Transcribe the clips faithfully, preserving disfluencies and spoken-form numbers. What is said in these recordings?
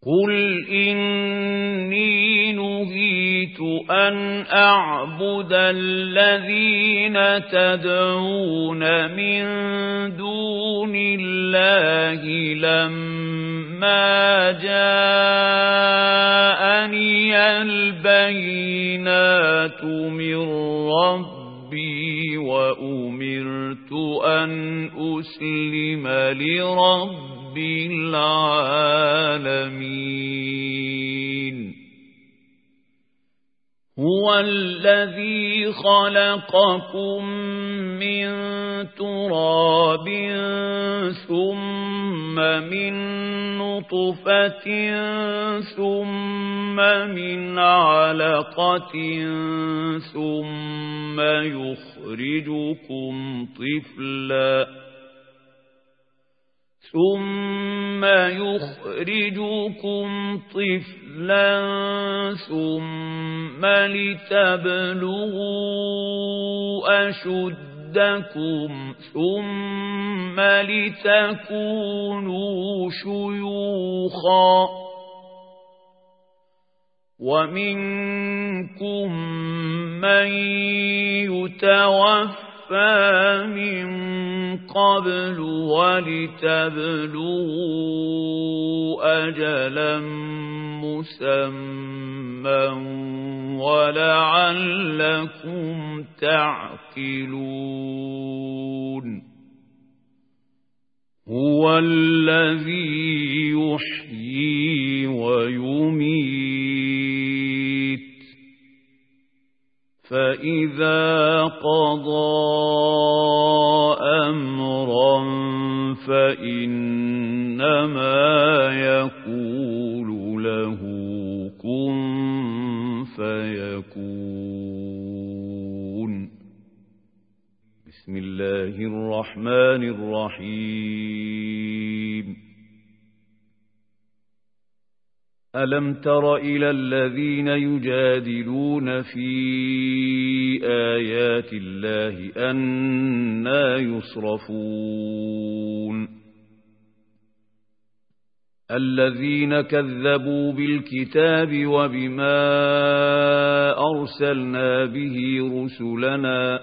قل إني نهيت أن أعبد الذين تدعون من دون الله لما جاءني البينات من ربي وأمرت أن أسلم لرب العالمين هو الذي خلقكم من تراب ثم من نطفة ثم من علقة ثم يخرجكم طفلا ثم يخرجكم طفلا ثم لتبلغوا أشدكم ثم لتكونوا شيوخا ومنكم من يتوفى من قبل ولتبلغوا أجلا مسمى ولعلكم تعقلون هو الذي يحيي ويميت فإذا قضى أمرا فإنما يقول له كن فيكون بسم الله الرحمن الرحيم ألم تر إلى الذين يجادلون في آيات الله أنى يصرفون الذين كذبوا بالكتاب وبما أرسلنا به رسلنا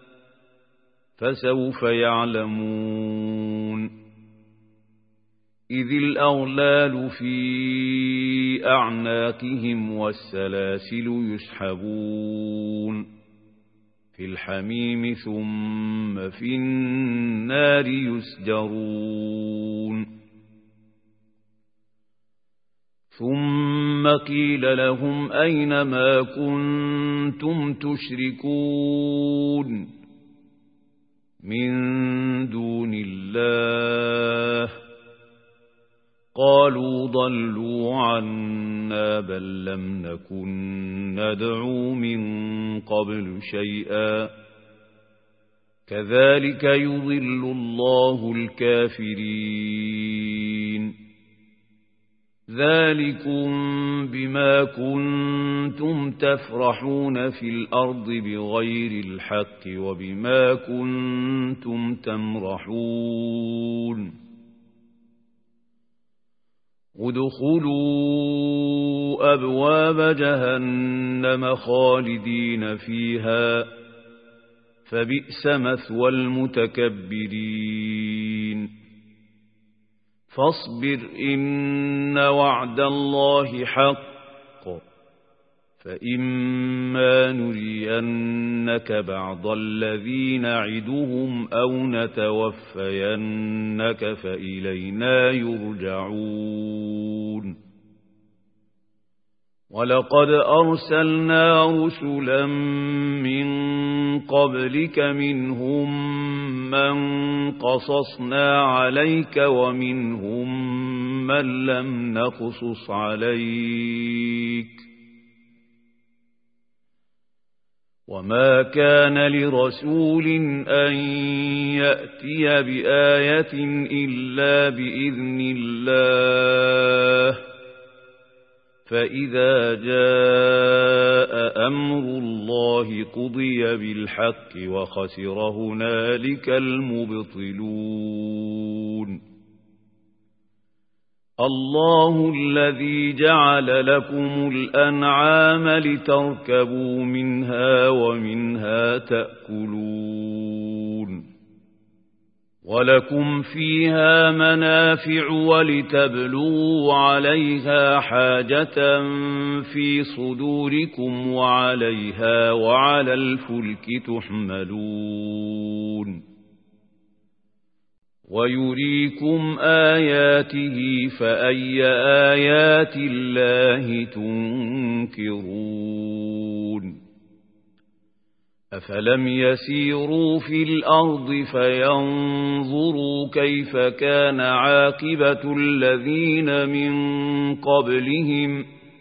فسوف يعلمون إذ الأغلال في أعناقهم والسلاسل يسحبون في الحميم ثم في النار يسجرون ثم قيل لهم أين ما كنتم تشركون من دون الله قالوا ضلوا عنا بل لم نكن ندعو من قبل شيئا كذلك يضل الله الكافرين ذلكم بما كنتم تفرحون في الأرض بغير الحق وبما كنتم تمرحون ادخلوا أبواب جهنم خالدين فيها فبئس مثوى المتكبرين فاصبر إن وعد الله حق فإما نرينك بعض الذي نعدهم أو نتوفينك فإلينا يرجعون ولقد أرسلنا رسلا من قبلك منهم من قصصنا عليك ومنهم من لم نقصص عليك وما كان لرسول أن يأتي بآية إلا بإذن الله فإذا جاء أمر الله قضي بالحق وخسر هنالك المبطلون الله الذي جعل لكم الأنعام لتركبوا منها ومنها تأكلون ولكم فيها منافع ولتبلغوا عليها حاجة في صدوركم وعليها وعلى الفلك تحملون ويريكم آياته فأي آيات الله تنكرون أفلم يسيروا في الأرض فينظروا كيف كان عاقبة الذين من قبلهم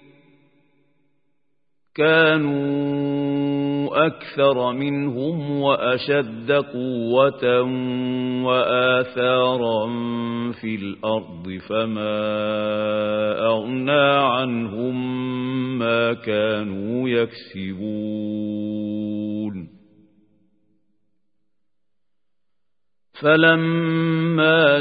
كانوا أكثر منهم وأشد قوة وآثارا في الأرض فما أغنى عنهم ما كانوا يكسبون فلما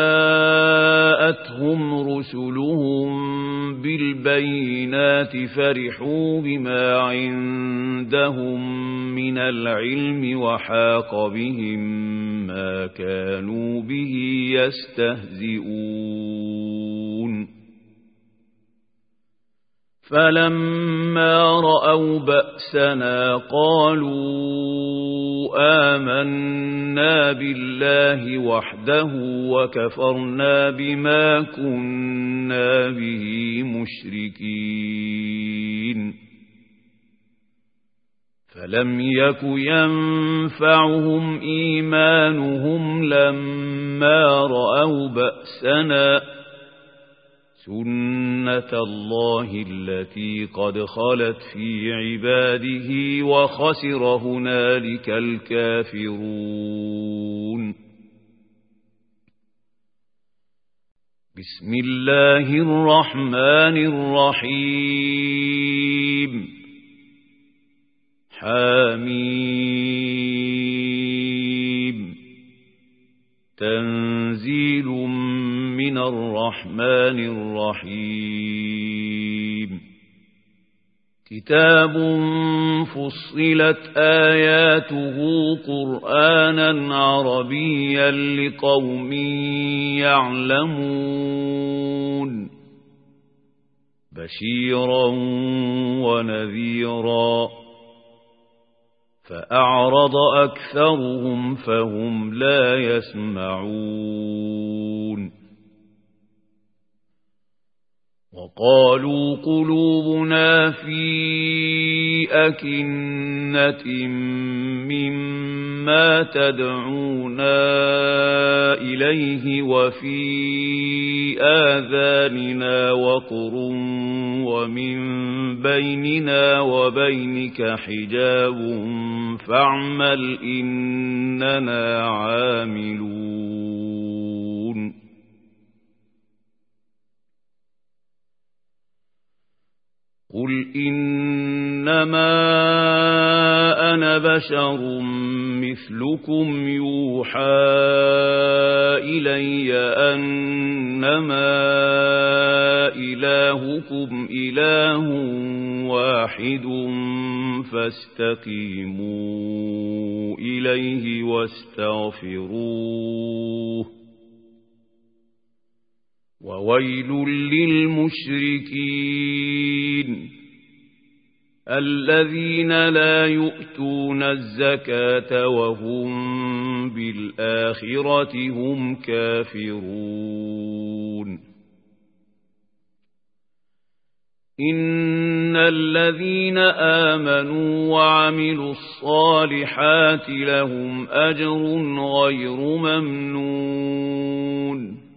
جاءتهم رسلهم بالبينات فرحوا بما عندهم من العلم وحاق بهم ما كانوا به يستهزئون فلما رأوا بأسنا قالوا آمنا بالله وحده وكفرنا بما كنا به مشركين فلم يك ينفعهم إيمانهم لما رأوا بأسنا سنة الله التي قد خلت في عباده وخسر هنالك الكافرون بسم الله الرحمن الرحيم حميم تنزيل من الرحمن الرحيم كتاب فصلت آياته قرآنا عربيا لقوم يعلمون بشيرا ونذيرا فأعرض أكثرهم فهم لا يسمعون وقالوا قلوبنا في أكنة مما تدعونا إليه وفي آذاننا وقر ومن بيننا وبينك حجاب فاعمل إننا عاملون قل إنما أنا بشر مثلكم يوحى إلي أنما إلهكم إله واحد فاستقيموا إليه واستغفروه وويل للمشركين الذين لا يؤتون الزكاة وهم بالآخرة هم كافرون إن الذين آمنوا وعملوا الصالحات لهم أجر غير ممنون